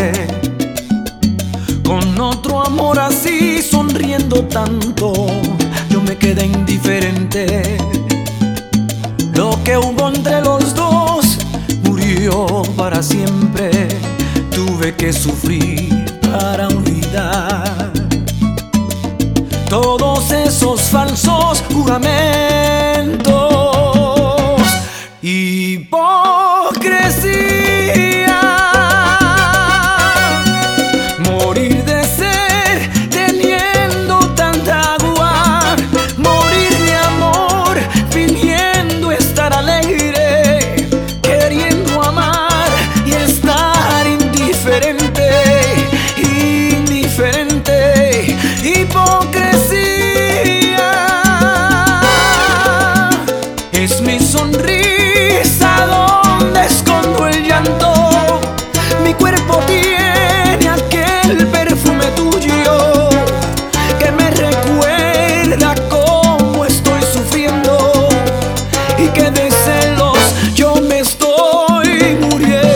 verte con otro amor así, sonriendo tanto. Yo me quedé indiferente. Lo que hubo entre los dos murió para siempre. Tuve que sufrir para olvidar todos esos falsos juramentos. Hipocresía, morir de sed teniendo tanta agua, morir de amor fingiendo estar alegre, queriendo amar y estar indiferente, indiferente. Hipocresía es mi sonrisa donde escondo el llanto. Mi cuerpo tiene aquel perfume tuyo que me recuerda cómo estoy sufriendo y que de celos yo me estoy muriendo.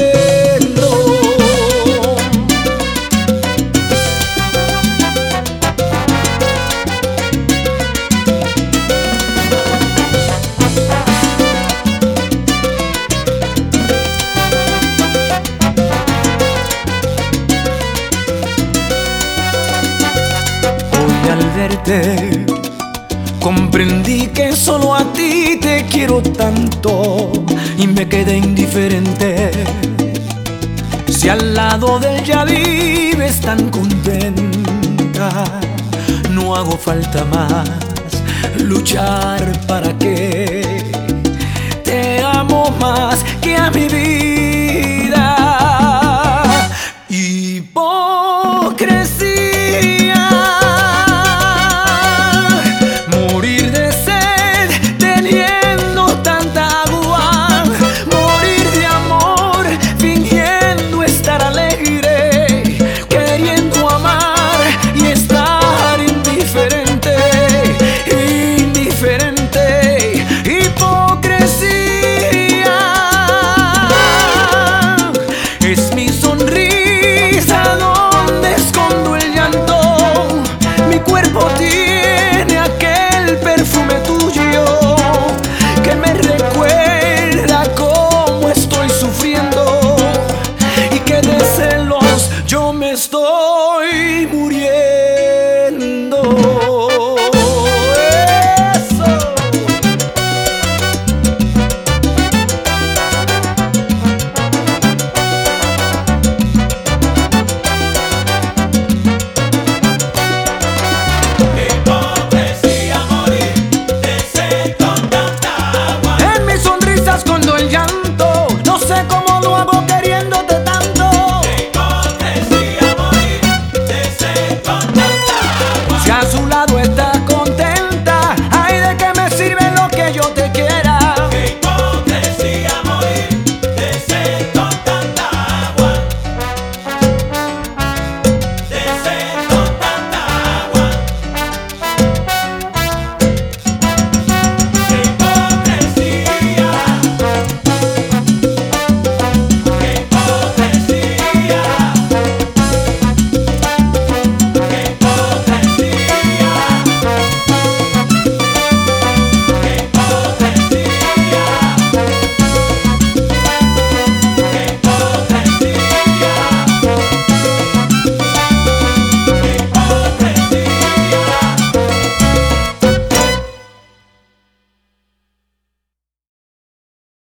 Al verte comprendí que solo a ti te quiero tanto y me quedé indiferente. Si al lado de ella vives tan contenta, no hago falta más luchar para